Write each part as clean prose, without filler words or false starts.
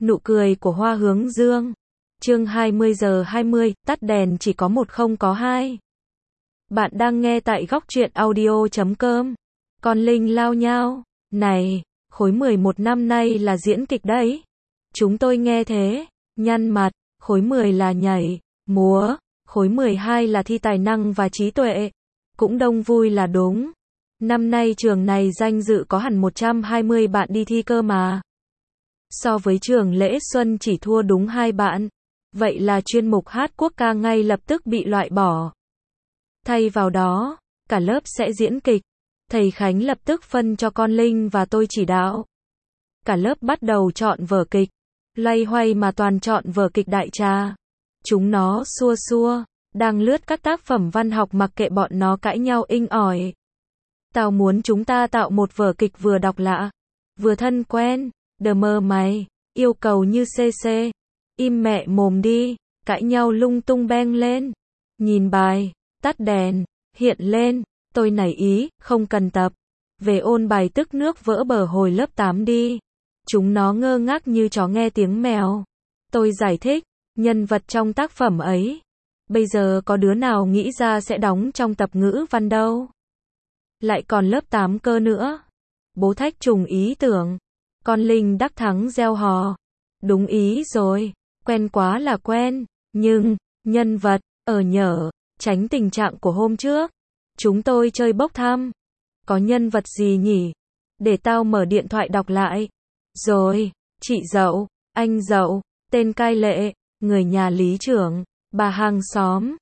Nụ cười của Hoa Hướng Dương. Chương 20 giờ 20, tắt đèn chỉ có một không có hai. Bạn đang nghe tại góc truyện audio.com. Con Linh lao nhao. Này, khối 11 năm nay là diễn kịch đấy. Chúng tôi nghe thế, nhăn mặt. Khối 10 là nhảy, múa. Khối 12 là thi tài năng và trí tuệ. Cũng đông vui là đúng. Năm nay trường này danh dự có hẳn 120 bạn đi thi cơ mà. So với trường Lễ Xuân chỉ thua đúng 2 bạn. Vậy là chuyên mục hát quốc ca ngay lập tức bị loại bỏ. Thay vào đó, cả lớp sẽ diễn kịch. Thầy Khánh lập tức phân cho con Linh và tôi chỉ đạo. Cả lớp bắt đầu chọn vở kịch. Loay hoay mà toàn chọn vở kịch đại trà. Chúng nó xua xua, đang lướt các tác phẩm văn học mặc kệ bọn nó cãi nhau inh ỏi. Tao muốn chúng ta tạo một vở kịch vừa độc lạ, vừa thân quen. Đờ mơ mày, yêu cầu như CC. Im mẹ mồm đi, cãi nhau lung tung beng lên. Nhìn bài, tắt đèn, hiện lên, tôi nảy ý, không cần tập. Về ôn bài tức nước vỡ bờ hồi lớp 8 đi. Chúng nó ngơ ngác như chó nghe tiếng mèo. Tôi giải thích, nhân vật trong tác phẩm ấy. Bây giờ có đứa nào nghĩ ra sẽ đóng trong tập ngữ văn đâu. Lại còn lớp 8 cơ nữa. Bố Thách trùng ý tưởng. Con Linh đắc thắng gieo hò. Đúng ý rồi, quen quá là quen, nhưng, nhân vật, ở nhở, tránh tình trạng của hôm trước. Chúng tôi chơi bốc thăm. Có nhân vật gì nhỉ? Để tao mở điện thoại đọc lại. Rồi, chị Dậu, anh Dậu, tên cai lệ, người nhà lý trưởng, bà hàng xóm.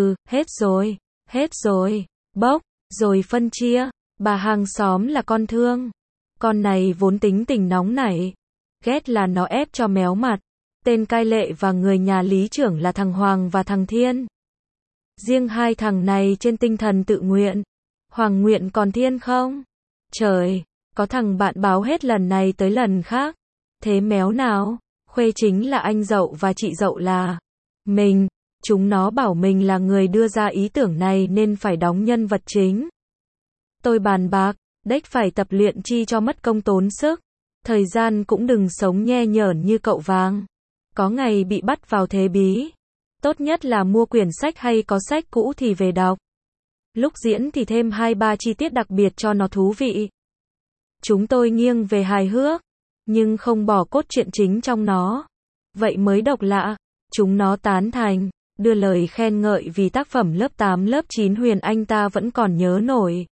Hết rồi, bốc, rồi phân chia. Bà hàng xóm là con Thương. Con này vốn tính tình nóng nảy. Ghét là nó ép cho méo mặt. Tên cai lệ và người nhà lý trưởng là thằng Hoàng và thằng Thiên. Riêng hai thằng này trên tinh thần tự nguyện. Hoàng nguyện còn Thiên không? Trời, có thằng bạn báo hết lần này tới lần khác. Thế méo nào? Khuê chính là anh Dậu và chị Dậu là mình. Chúng nó bảo mình là người đưa ra ý tưởng này nên phải đóng nhân vật chính. Tôi bàn bạc, đếch phải tập luyện chi cho mất công tốn sức. Thời gian cũng đừng sống nhe nhởn như cậu Vàng. Có ngày bị bắt vào thế bí. Tốt nhất là mua quyển sách hay có sách cũ thì về đọc. Lúc diễn thì thêm 2-3 chi tiết đặc biệt cho nó thú vị. Chúng tôi nghiêng về hài hước, nhưng không bỏ cốt truyện chính trong nó. Vậy mới độc lạ. Chúng nó tán thành, đưa lời khen ngợi vì tác phẩm lớp 8 lớp 9 Huyền Anh ta vẫn còn nhớ nổi.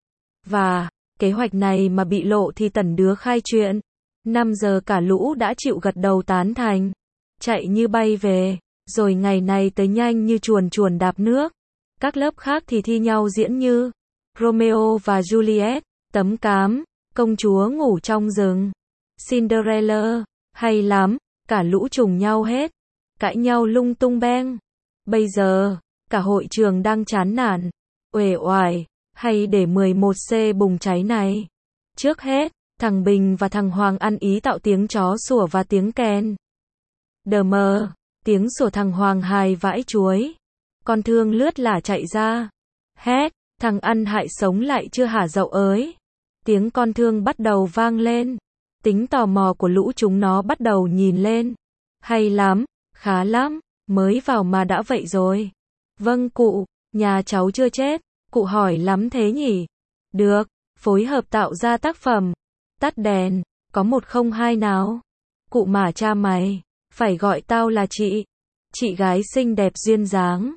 Và, kế hoạch này mà bị lộ thì tẩn đứa khai chuyện. 5 giờ cả lũ đã chịu gật đầu tán thành. Chạy như bay về, rồi ngày này tới nhanh như chuồn chuồn đạp nước. Các lớp khác thì thi nhau diễn như Romeo và Juliet, Tấm Cám, Công chúa ngủ trong rừng, Cinderella, hay lắm, cả lũ trùng nhau hết, cãi nhau lung tung beng. Bây giờ, cả hội trường đang chán nản, uể oải, hay để 11C bùng cháy này. Trước hết, thằng Bình và thằng Hoàng ăn ý tạo tiếng chó sủa và tiếng kèn. Đờ mờ, tiếng sủa thằng Hoàng hài vãi chuối. Con Thương lướt lả chạy ra. Hét, thằng ăn hại sống lại chưa hả Dậu ới. Tiếng con Thương bắt đầu vang lên. Tính tò mò của lũ chúng nó bắt đầu nhìn lên. Hay lắm, khá lắm, mới vào mà đã vậy rồi. Vâng cụ, nhà cháu chưa chết. Cụ hỏi lắm thế nhỉ? Được, phối hợp tạo ra tác phẩm. Tắt đèn, có 102 nào? Cụ mà cha mày, phải gọi tao là chị. Chị gái xinh đẹp duyên dáng.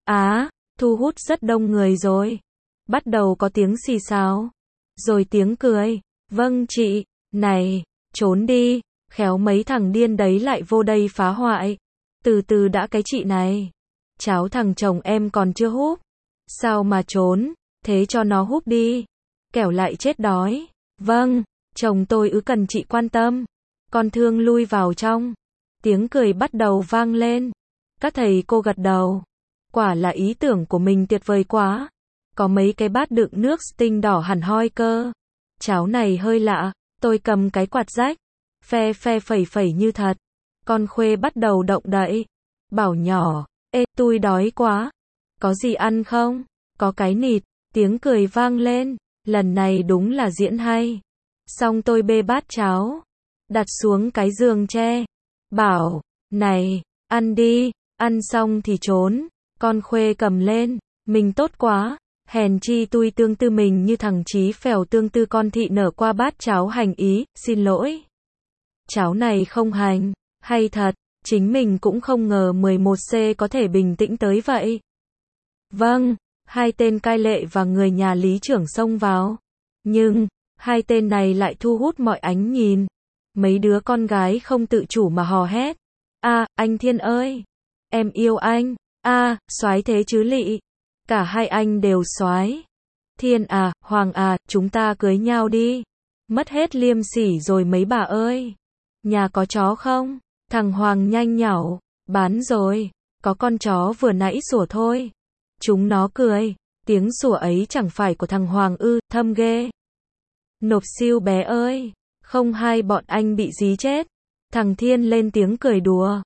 Thu hút rất đông người rồi. Bắt đầu có tiếng xì xào. Rồi tiếng cười. Vâng chị, này, trốn đi. Khéo mấy thằng điên đấy lại vô đây phá hoại. Từ từ đã cái chị này. Cháu thằng chồng em còn chưa húp. Sao mà trốn, thế cho nó húp đi. Kẻo lại chết đói. Vâng, chồng tôi cần chị quan tâm. Con Thương lui vào trong. Tiếng cười bắt đầu vang lên. Các thầy cô gật đầu. Quả là ý tưởng của mình tuyệt vời quá. Có mấy cái bát đựng nước Sting đỏ hẳn hoi cơ. Cháo này hơi lạ. Tôi cầm cái quạt rách. Phe phẩy phẩy như thật. Con Khuê bắt đầu động đậy. Bảo nhỏ, ê tôi đói quá. Có gì ăn không? Có cái nịt. Tiếng cười vang lên. Lần này đúng là diễn hay. Xong tôi bê bát cháo. Đặt xuống cái giường tre. bảo, này, ăn đi, ăn xong thì trốn. Con Khuê cầm lên, mình tốt quá, hèn chi tui tương tư mình như thằng Chí Phèo tương tư con thị nở qua bát cháo hành ý, xin lỗi. Cháo này không hành, hay thật, chính mình cũng không ngờ 11C có thể bình tĩnh tới vậy. Vâng, hai tên cai lệ và người nhà lý trưởng xông vào. Nhưng, hai tên này lại thu hút mọi ánh nhìn. Mấy đứa con gái không tự chủ mà hò hét. Anh Thiên ơi! Em yêu anh! Soái thế chứ lị! Cả hai anh đều soái. Thiên Hoàng chúng ta cưới nhau đi. Mất hết liêm sỉ rồi mấy bà ơi. Nhà có chó không? Thằng Hoàng nhanh nhảu. Bán rồi. Có con chó vừa nãy sủa thôi. Chúng nó cười. Tiếng sủa ấy chẳng phải của thằng Hoàng ư, thâm ghê. Nộp siêu bé ơi. Không hay bọn anh bị dí chết. Thằng Thiên lên tiếng cười đùa.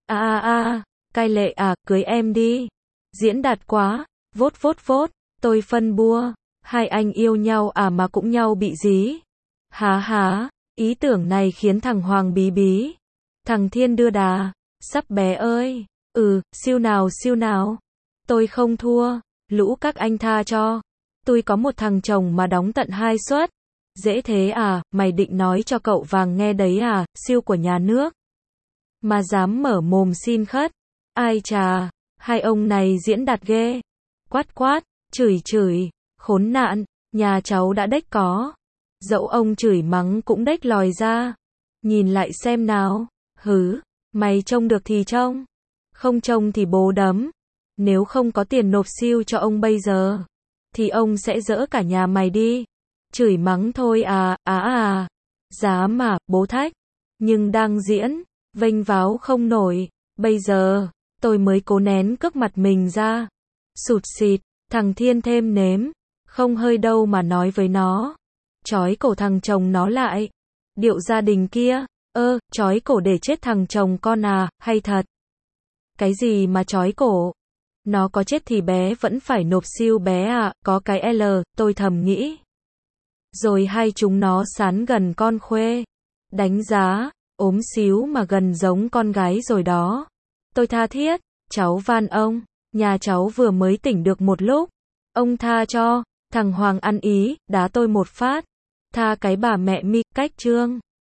Cai lệ cưới em đi. Diễn đạt quá. Vốt vốt vốt. Tôi phân bua. Hai anh yêu nhau mà cũng nhau bị dí. Há. Ý tưởng này khiến thằng Hoàng bí bí. Thằng Thiên đưa đà. Sắp bé ơi. Siêu nào. Tôi không thua. Lũ các anh tha cho. Tôi có một thằng chồng mà đóng tận 2 suất. Dễ thế mày định nói cho cậu Vàng nghe đấy siêu của nhà nước. Mà dám mở mồm xin khất. Ai chà, hai ông này diễn đạt ghê. Quát, chửi, khốn nạn, nhà cháu đã đếch có. Dẫu ông chửi mắng cũng đếch lòi ra. Nhìn lại xem nào. Mày trông được thì trông. Không trông thì bố đấm. Nếu không có tiền nộp siêu cho ông bây giờ, thì ông sẽ dỡ cả nhà mày đi. Chửi mắng thôi Dám mà, bố thách. Nhưng đang diễn, vênh váo không nổi. Bây giờ, tôi mới cố nén cước mặt mình ra. Sụt xịt, thằng Thiên thêm nếm. Không hơi đâu mà nói với nó. Trói cổ thằng chồng nó lại. Điệu gia đình kia. Trói cổ để chết thằng chồng con hay thật. Cái gì mà trói cổ? Nó có chết thì bé vẫn phải nộp siêu bé có cái L, tôi thầm nghĩ. Rồi hai chúng nó sán gần con Khuê. Đánh giá, ốm xíu mà gần giống con gái rồi đó. Tôi tha thiết, cháu van ông, nhà cháu vừa mới tỉnh được một lúc. Ông tha cho, thằng Hoàng ăn ý, đá tôi một phát. Tha cái bà mẹ mi, cách trương.